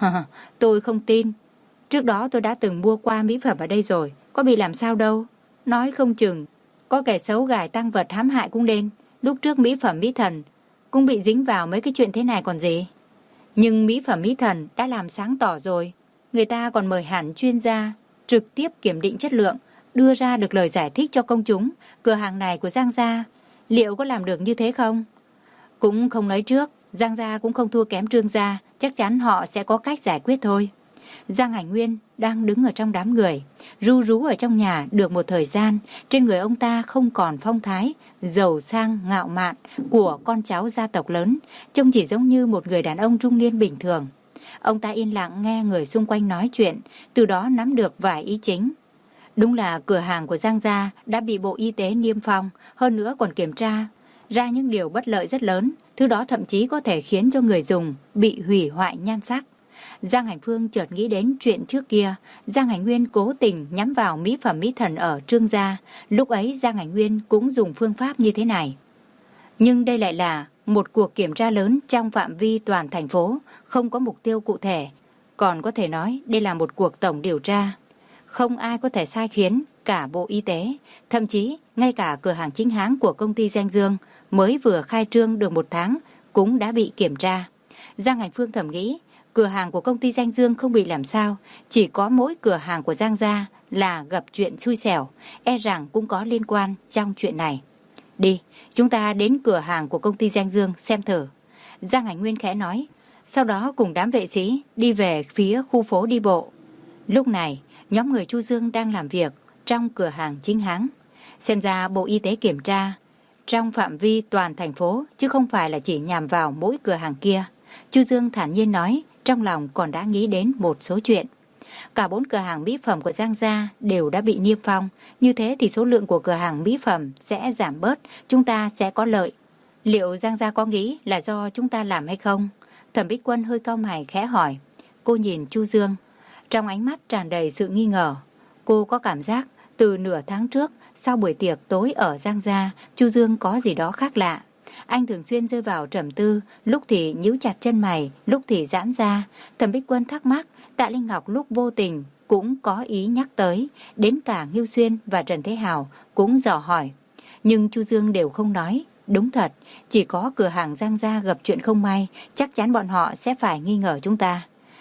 Speaker 1: Tôi không tin. Trước đó tôi đã từng mua qua mỹ phẩm ở đây rồi, có bị làm sao đâu. Nói không chừng, có kẻ xấu gài tăng vật hãm hại cũng nên. Lúc trước mỹ phẩm Mỹ Thần cũng bị dính vào mấy cái chuyện thế này còn gì. Nhưng mỹ phẩm Mỹ Thần đã làm sáng tỏ rồi. Người ta còn mời hẳn chuyên gia trực tiếp kiểm định chất lượng, đưa ra được lời giải thích cho công chúng. Cửa hàng này của Giang gia liệu có làm được như thế không? Cũng không nói trước, Giang gia cũng không thua kém Trương gia, chắc chắn họ sẽ có cách giải quyết thôi. Giang Hành Nguyên đang đứng ở trong đám người, ru rú ở trong nhà được một thời gian, trên người ông ta không còn phong thái giàu sang ngạo mạn của con cháu gia tộc lớn, trông chỉ giống như một người đàn ông trung niên bình thường. Ông ta yên lặng nghe người xung quanh nói chuyện, từ đó nắm được vài ý chính. Đúng là cửa hàng của Giang gia đã bị Bộ Y tế niêm phong, hơn nữa còn kiểm tra ra những điều bất lợi rất lớn, thứ đó thậm chí có thể khiến cho người dùng bị hủy hoại nhan sắc. Giang Hành Phương chợt nghĩ đến chuyện trước kia, Giang Hành Nguyên cố tình nhắm vào mỹ phẩm Mỹ Thần ở Trương gia, lúc ấy Giang Hành Nguyên cũng dùng phương pháp như thế này. Nhưng đây lại là một cuộc kiểm tra lớn trong phạm vi toàn thành phố, không có mục tiêu cụ thể, còn có thể nói đây là một cuộc tổng điều tra. Không ai có thể sai khiến cả Bộ Y tế, thậm chí ngay cả cửa hàng chính hãng của công ty Danh Dương mới vừa khai trương được một tháng cũng đã bị kiểm tra. Giang Hành Phương thầm nghĩ, cửa hàng của công ty Danh Dương không bị làm sao, chỉ có mỗi cửa hàng của Giang gia là gặp chuyện xui xẻo, e rằng cũng có liên quan trong chuyện này. Đi, chúng ta đến cửa hàng của công ty Danh Dương xem thử. Giang Hành Nguyên khẽ nói, sau đó cùng đám vệ sĩ đi về phía khu phố đi bộ. Lúc này, nhóm người Chu Dương đang làm việc trong cửa hàng chính hãng. Xem ra Bộ Y tế kiểm tra trong phạm vi toàn thành phố, chứ không phải là chỉ nhằm vào mỗi cửa hàng kia. Chu Dương thản nhiên nói, trong lòng còn đã nghĩ đến một số chuyện. Cả bốn cửa hàng mỹ phẩm của Giang gia đều đã bị niêm phong, như thế thì số lượng của cửa hàng mỹ phẩm sẽ giảm bớt, chúng ta sẽ có lợi. Liệu Giang gia có nghĩ là do chúng ta làm hay không? Thẩm Bích Quân hơi cau mày khẽ hỏi. Cô nhìn Chu Dương, trong ánh mắt tràn đầy sự nghi ngờ. Cô có cảm giác từ nửa tháng trước, sau buổi tiệc tối ở Giang gia, Chu Dương có gì đó khác lạ. Anh thường xuyên rơi vào trầm tư, lúc thì nhíu chặt chân mày, lúc thì giãn ra. Thẩm Bích Quân thắc mắc, Tạ Linh Ngọc lúc vô tình cũng có ý nhắc tới, đến cả Ngưu Xuyên và Trần Thế Hào cũng dò hỏi. Nhưng Chu Dương đều không nói. Đúng thật, chỉ có cửa hàng Giang gia gặp chuyện không may, chắc chắn bọn họ sẽ phải nghi ngờ chúng ta.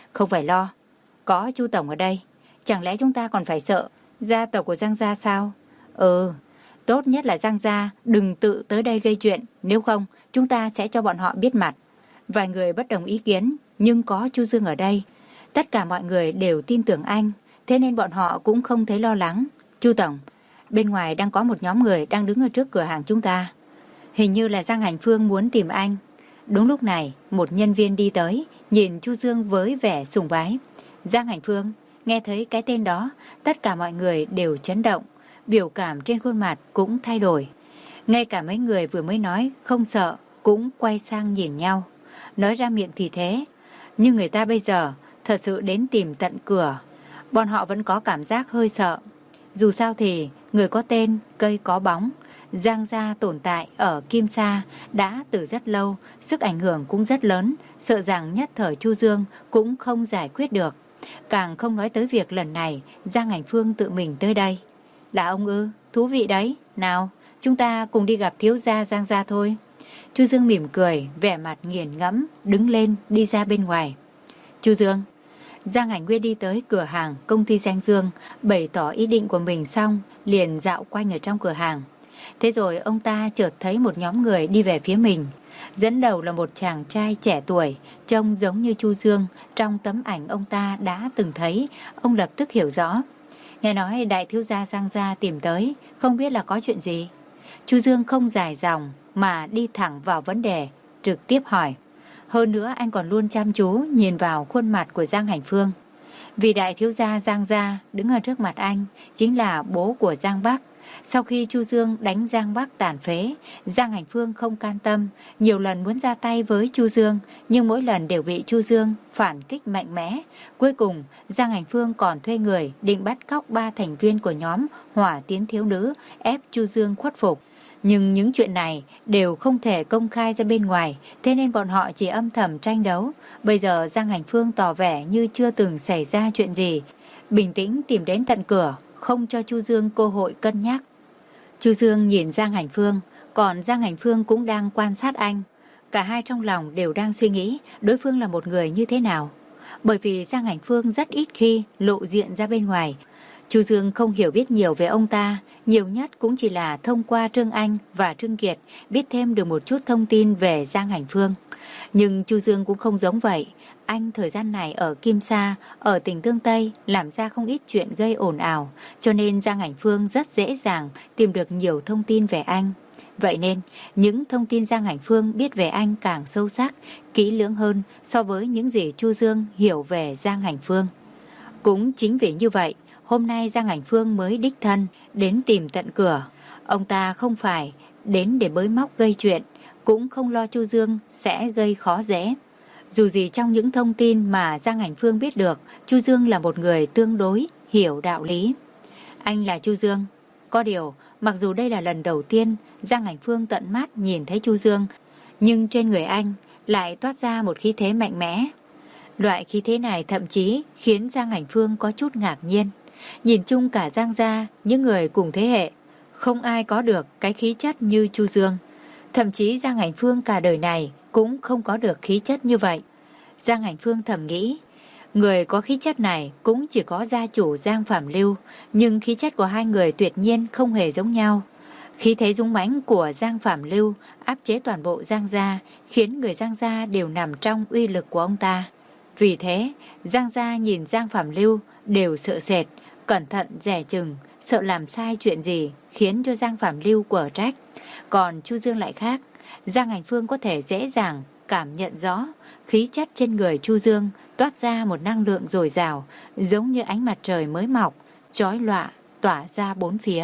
Speaker 1: Không phải lo, có Chu tổng ở đây, chẳng lẽ chúng ta còn phải sợ gia tộc của Giang gia sao? Ừ, tốt nhất là Giang gia đừng tự tới đây gây chuyện, nếu không chúng ta sẽ cho bọn họ biết mặt. Vài người bất đồng ý kiến, nhưng có Chu Dương ở đây, tất cả mọi người đều tin tưởng anh, thế nên bọn họ cũng không thấy lo lắng. Chu tổng, bên ngoài đang có một nhóm người đang đứng ở trước cửa hàng chúng ta. Hình như là Giang Hành Phương muốn tìm anh. Đúng lúc này, một nhân viên đi tới, nhìn Chu Dương với vẻ sùng bái. Giang Hành Phương, nghe thấy cái tên đó, tất cả mọi người đều chấn động, biểu cảm trên khuôn mặt cũng thay đổi. Ngay cả mấy người vừa mới nói không sợ cũng quay sang nhìn nhau. Nói ra miệng thì thế, nhưng người ta bây giờ thật sự đến tìm tận cửa. Bọn họ vẫn có cảm giác hơi sợ. Dù sao thì người có tên, cây có bóng. Giang gia tồn tại ở Kim Sa đã từ rất lâu, sức ảnh hưởng cũng rất lớn, sợ rằng nhất thời Chu Dương cũng không giải quyết được. Càng không nói tới việc lần này Giang Hành Phương tự mình tới đây. Là ông ư? Thú vị đấy. Nào, chúng ta cùng đi gặp thiếu gia Giang gia thôi. Chu Dương mỉm cười, vẻ mặt nghiền ngẫm, đứng lên đi ra bên ngoài. Chu Dương. Giang Hành Nguyên đi tới cửa hàng công ty Danh Dương, bày tỏ ý định của mình xong, liền dạo quanh ở trong cửa hàng. Thế rồi ông ta chợt thấy một nhóm người đi về phía mình. Dẫn đầu là một chàng trai trẻ tuổi, trông giống như Chu Dương trong tấm ảnh ông ta đã từng thấy. Ông lập tức hiểu rõ. Nghe nói đại thiếu gia Giang gia tìm tới, không biết là có chuyện gì. Chu Dương không dài dòng mà đi thẳng vào vấn đề, trực tiếp hỏi. Hơn nữa anh còn luôn chăm chú nhìn vào khuôn mặt của Giang Hành Phương. Vì đại thiếu gia Giang gia đứng ở trước mặt anh chính là bố của Giang Bắc. Sau khi Chu Dương đánh Giang Bắc tàn phế, Giang Hành Phương không can tâm, nhiều lần muốn ra tay với Chu Dương, nhưng mỗi lần đều bị Chu Dương phản kích mạnh mẽ. Cuối cùng, Giang Hành Phương còn thuê người định bắt cóc ba thành viên của nhóm Hỏa Tiến Thiếu Nữ, ép Chu Dương khuất phục. Nhưng những chuyện này đều không thể công khai ra bên ngoài, thế nên bọn họ chỉ âm thầm tranh đấu. Bây giờ Giang Hành Phương tỏ vẻ như chưa từng xảy ra chuyện gì, bình tĩnh tìm đến tận cửa, không cho Chu Dương cơ hội cân nhắc. Chu Dương nhìn Giang Hành Phương, còn Giang Hành Phương cũng đang quan sát anh. Cả hai trong lòng đều đang suy nghĩ đối phương là một người như thế nào. Bởi vì Giang Hành Phương rất ít khi lộ diện ra bên ngoài. Chu Dương không hiểu biết nhiều về ông ta, nhiều nhất cũng chỉ là thông qua Trương Anh và Trương Kiệt biết thêm được một chút thông tin về Giang Hành Phương. Nhưng Chu Dương cũng không giống vậy. Anh thời gian này ở Kim Sa, ở tỉnh Tương Tây làm ra không ít chuyện gây ồn ào, cho nên Giang Hành Phương rất dễ dàng tìm được nhiều thông tin về anh. Vậy nên, những thông tin Giang Hành Phương biết về anh càng sâu sắc, kỹ lưỡng hơn so với những gì Chu Dương hiểu về Giang Hành Phương. Cũng chính vì như vậy, hôm nay Giang Hành Phương mới đích thân đến tìm tận cửa. Ông ta không phải đến để bới móc gây chuyện, cũng không lo Chu Dương sẽ gây khó dễ. Dù gì trong những thông tin mà Giang Hành Phương biết được, Chu Dương là một người tương đối hiểu đạo lý. Anh là Chu Dương. Có điều, mặc dù đây là lần đầu tiên Giang Hành Phương tận mắt nhìn thấy Chu Dương, nhưng trên người anh lại toát ra một khí thế mạnh mẽ. Loại khí thế này thậm chí khiến Giang Hành Phương có chút ngạc nhiên. Nhìn chung cả Giang gia, những người cùng thế hệ, không ai có được cái khí chất như Chu Dương. Thậm chí Giang Hành Phương cả đời này cũng không có được khí chất như vậy. Giang Hành Phương thầm nghĩ, người có khí chất này cũng chỉ có gia chủ Giang Phạm Lưu, nhưng khí chất của hai người tuyệt nhiên không hề giống nhau. Khí thế dũng mãnh của Giang Phạm Lưu áp chế toàn bộ Giang gia, khiến người Giang gia đều nằm trong uy lực của ông ta. Vì thế, Giang gia nhìn Giang Phạm Lưu đều sợ sệt, cẩn thận dè chừng, sợ làm sai chuyện gì khiến cho Giang Phạm Lưu quở trách. Còn Chu Dương lại khác, Giang Hành Phương có thể dễ dàng cảm nhận rõ khí chất trên người Chu Dương toát ra một năng lượng dồi dào, giống như ánh mặt trời mới mọc, chói lọa tỏa ra bốn phía.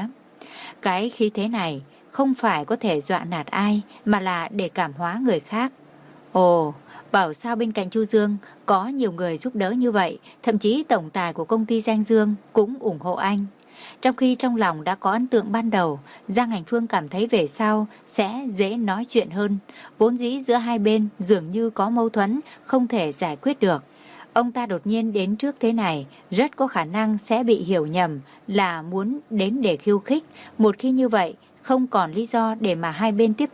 Speaker 1: Cái khí thế này không phải có thể dọa nạt ai, mà là để cảm hóa người khác. Ồ, bảo sao bên cạnh Chu Dương có nhiều người giúp đỡ như vậy, thậm chí tổng tài của công ty Danh Dương cũng ủng hộ anh. Trong khi trong lòng đã có ấn tượng ban đầu, Giang Hành Phương cảm thấy về sau sẽ dễ nói chuyện hơn. Vốn dĩ giữa hai bên dường như có mâu thuẫn không thể giải quyết được. Ông ta đột nhiên đến trước thế này, rất có khả năng sẽ bị hiểu nhầm là muốn đến để khiêu khích. Một khi như vậy, không còn lý do để mà hai bên tiếp tục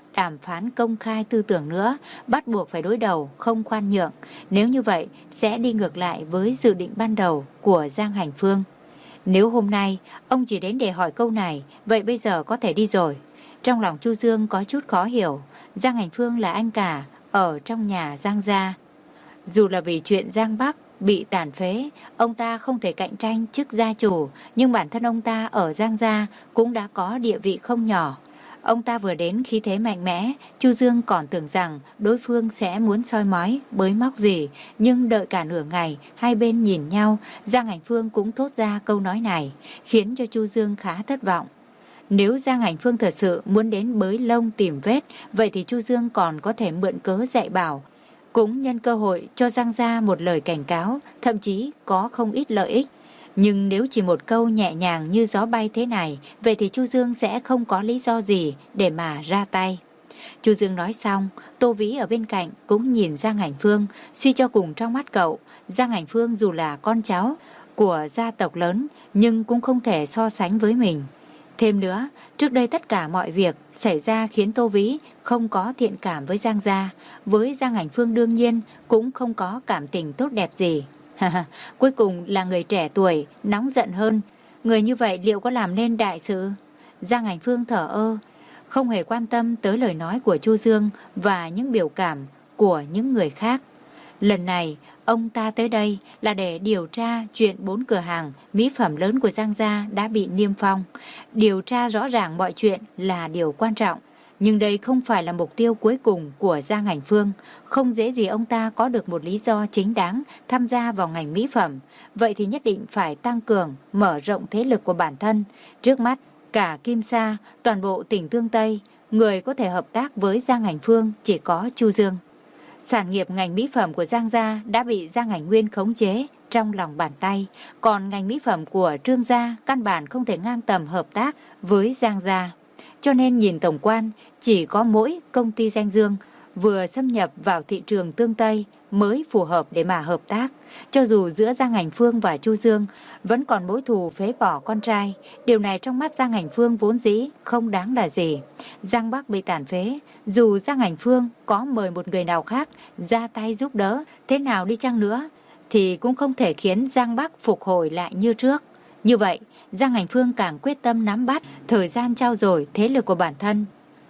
Speaker 1: đàm phán công khai tư tưởng nữa, bắt buộc phải đối đầu, không khoan nhượng. Nếu như vậy, sẽ đi ngược lại với dự định ban đầu của Giang Hành Phương. Nếu hôm nay ông chỉ đến để hỏi câu này, vậy bây giờ có thể đi rồi. Trong lòng Chu Dương có chút khó hiểu, Giang Hành Phương là anh cả ở trong nhà Giang gia. Dù là vì chuyện Giang Bắc bị tàn phế, ông ta không thể cạnh tranh chức gia chủ, nhưng bản thân ông ta ở Giang gia cũng đã có địa vị không nhỏ. Ông ta vừa đến khí thế mạnh mẽ, Chu Dương còn tưởng rằng đối phương sẽ muốn soi mói, bới móc gì, nhưng đợi cả nửa ngày, hai bên nhìn nhau, Giang Hành Phương cũng thốt ra câu nói này, khiến cho Chu Dương khá thất vọng. Nếu Giang Hành Phương thật sự muốn đến bới lông tìm vết, vậy thì Chu Dương còn có thể mượn cớ dạy bảo, cũng nhân cơ hội cho Giang gia một lời cảnh cáo, thậm chí có không ít lợi ích. Nhưng nếu chỉ một câu nhẹ nhàng như gió bay thế này, vậy thì Chu Dương sẽ không có lý do gì để mà ra tay. Chu Dương nói xong, Tô Vĩ ở bên cạnh cũng nhìn Giang Hành Phương, suy cho cùng trong mắt cậu, Giang Hành Phương dù là con cháu của gia tộc lớn, nhưng cũng không thể so sánh với mình. Thêm nữa, trước đây tất cả mọi việc xảy ra khiến Tô Vĩ không có thiện cảm với Giang gia, với Giang Hành Phương đương nhiên cũng không có cảm tình tốt đẹp gì. Cuối cùng là người trẻ tuổi, nóng giận hơn. Người như vậy liệu có làm nên đại sự? Giang Hành Phương thở ơ, không hề quan tâm tới lời nói của Chu Dương và những biểu cảm của những người khác. Lần này, ông ta tới đây là để điều tra chuyện bốn cửa hàng mỹ phẩm lớn của Giang gia đã bị niêm phong. Điều tra rõ ràng mọi chuyện là điều quan trọng. Nhưng đây không phải là mục tiêu cuối cùng của Giang Hành Phương. Không dễ gì ông ta có được một lý do chính đáng tham gia vào ngành mỹ phẩm. Vậy thì nhất định phải tăng cường, mở rộng thế lực của bản thân. Trước mắt, cả Kim Sa, toàn bộ tỉnh Tương Tây, người có thể hợp tác với Giang Hành Phương chỉ có Chu Dương. Sản nghiệp ngành mỹ phẩm của Giang gia đã bị Giang Hành Nguyên khống chế trong lòng bàn tay. Còn ngành mỹ phẩm của Trương gia căn bản không thể ngang tầm hợp tác với Giang gia. Cho nên nhìn tổng quan, chỉ có mỗi công ty Danh Dương vừa xâm nhập vào thị trường Tương Tây mới phù hợp để mà hợp tác. Cho dù giữa Giang Hành Phương và Chu Dương vẫn còn mối thù phế bỏ con trai, điều này trong mắt Giang Hành Phương vốn dĩ không đáng là gì. Giang Bắc bị tàn phế, dù Giang Hành Phương có mời một người nào khác ra tay giúp đỡ, thế nào đi chăng nữa, thì cũng không thể khiến Giang Bắc phục hồi lại như trước. Như vậy, Giang Hành Phương càng quyết tâm nắm bắt thời gian trao dồi thế lực của bản thân.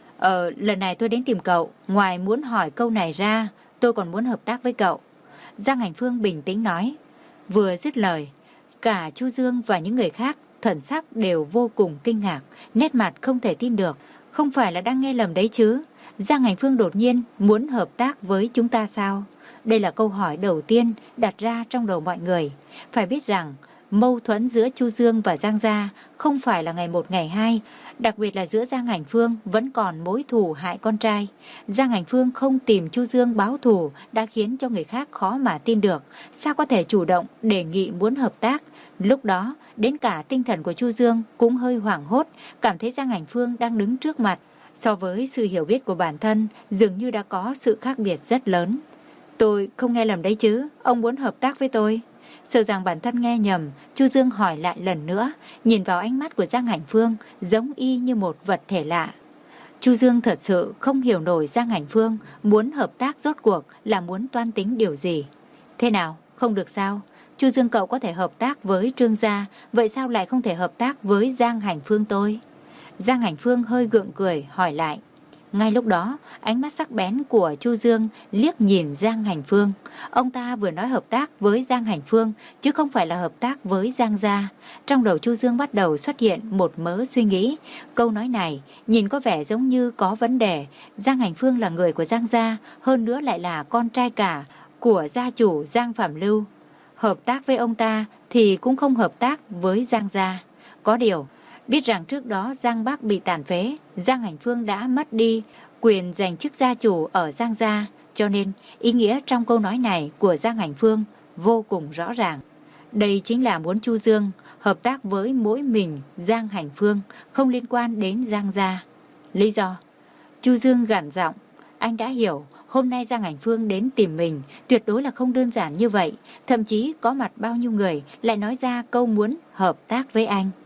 Speaker 1: Ờ, lần này tôi đến tìm cậu, ngoài muốn hỏi câu này ra, tôi còn muốn hợp tác với cậu. Giang Hành Phương bình tĩnh nói. Vừa dứt lời, cả Chu Dương và những người khác thần sắc đều vô cùng kinh ngạc, nét mặt không thể tin được. Không phải là đang nghe lầm đấy chứ? Giang Hành Phương đột nhiên muốn hợp tác với chúng ta sao? Đây là câu hỏi đầu tiên đặt ra trong đầu mọi người. Phải biết rằng, mâu thuẫn giữa Chu Dương và Giang gia không phải là ngày một ngày hai, đặc biệt là giữa Giang Hành Phương vẫn còn mối thù hại con trai. Giang Hành Phương không tìm Chu Dương báo thù đã khiến cho người khác khó mà tin được, sao có thể chủ động đề nghị muốn hợp tác. Lúc đó, đến cả tinh thần của Chu Dương cũng hơi hoảng hốt, cảm thấy Giang Hành Phương đang đứng trước mặt. So với sự hiểu biết của bản thân, dường như đã có sự khác biệt rất lớn. Tôi không nghe lầm đấy chứ, ông muốn hợp tác với tôi. Sợ rằng bản thân nghe nhầm, Chu Dương hỏi lại lần nữa, nhìn vào ánh mắt của Giang Hành Phương giống y như một vật thể lạ. Chu Dương thật sự không hiểu nổi Giang Hành Phương muốn hợp tác rốt cuộc là muốn toan tính điều gì. Thế nào, không được sao? Chu Dương cậu có thể hợp tác với Trương gia, vậy sao lại không thể hợp tác với Giang Hành Phương tôi? Giang Hành Phương hơi gượng cười hỏi lại. Ngay lúc đó, ánh mắt sắc bén của Chu Dương liếc nhìn Giang Hành Phương. Ông ta vừa nói hợp tác với Giang Hành Phương, chứ không phải là hợp tác với Giang gia. Trong đầu Chu Dương bắt đầu xuất hiện một mớ suy nghĩ. Câu nói này nhìn có vẻ giống như có vấn đề. Giang Hành Phương là người của Giang gia, hơn nữa lại là con trai cả của gia chủ Giang Phạm Lưu. Hợp tác với ông ta thì cũng không hợp tác với Giang gia. Có điều, biết rằng trước đó Giang Bắc bị tàn phế, Giang Hành Phương đã mất đi quyền giành chức gia chủ ở Giang gia, cho nên ý nghĩa trong câu nói này của Giang Hành Phương vô cùng rõ ràng. Đây chính là muốn Chu Dương hợp tác với mỗi mình Giang Hành Phương, không liên quan đến Giang gia. Lý do? Chu Dương gằn giọng, anh đã hiểu, hôm nay Giang Hành Phương đến tìm mình tuyệt đối là không đơn giản như vậy, thậm chí có mặt bao nhiêu người lại nói ra câu muốn hợp tác với anh.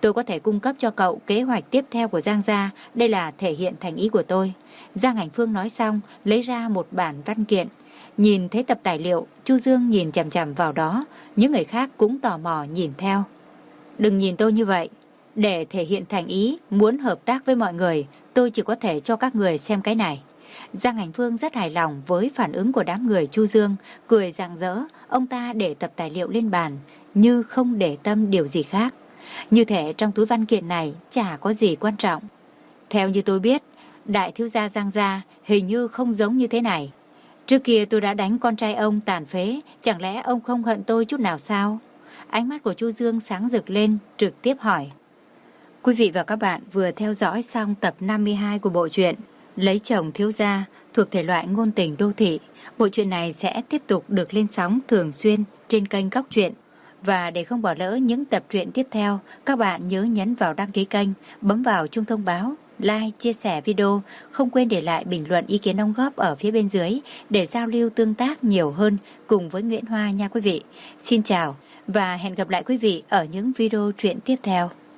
Speaker 1: Tôi có thể cung cấp cho cậu kế hoạch tiếp theo của Giang gia, đây là thể hiện thành ý của tôi. Giang Hành Phương nói xong, lấy ra một bản văn kiện. Nhìn thấy tập tài liệu, Chu Dương nhìn chằm chằm vào đó, những người khác cũng tò mò nhìn theo. Đừng nhìn tôi như vậy, để thể hiện thành ý, muốn hợp tác với mọi người, tôi chỉ có thể cho các người xem cái này. Giang Hành Phương rất hài lòng với phản ứng của đám người Chu Dương, cười rạng rỡ, ông ta để tập tài liệu lên bàn, như không để tâm điều gì khác. Như thể trong túi văn kiện này chả có gì quan trọng. Theo như tôi biết, đại thiếu gia Giang gia hình như không giống như thế này. Trước kia tôi đã đánh con trai ông tàn phế, chẳng lẽ ông không hận tôi chút nào sao? Ánh mắt của Chu Dương sáng rực lên, trực tiếp hỏi. Quý vị và các bạn vừa theo dõi xong tập năm mươi hai của bộ truyện Lấy chồng thiếu gia thuộc thể loại ngôn tình đô thị. Bộ truyện này sẽ tiếp tục được lên sóng thường xuyên trên kênh Góc Truyện. Và để không bỏ lỡ những tập truyện tiếp theo, các bạn nhớ nhấn vào đăng ký kênh, bấm vào chuông thông báo, like, chia sẻ video, không quên để lại bình luận ý kiến đóng góp ở phía bên dưới để giao lưu tương tác nhiều hơn cùng với Nguyễn Hoa nha quý vị. Xin chào và hẹn gặp lại quý vị ở những video truyện tiếp theo.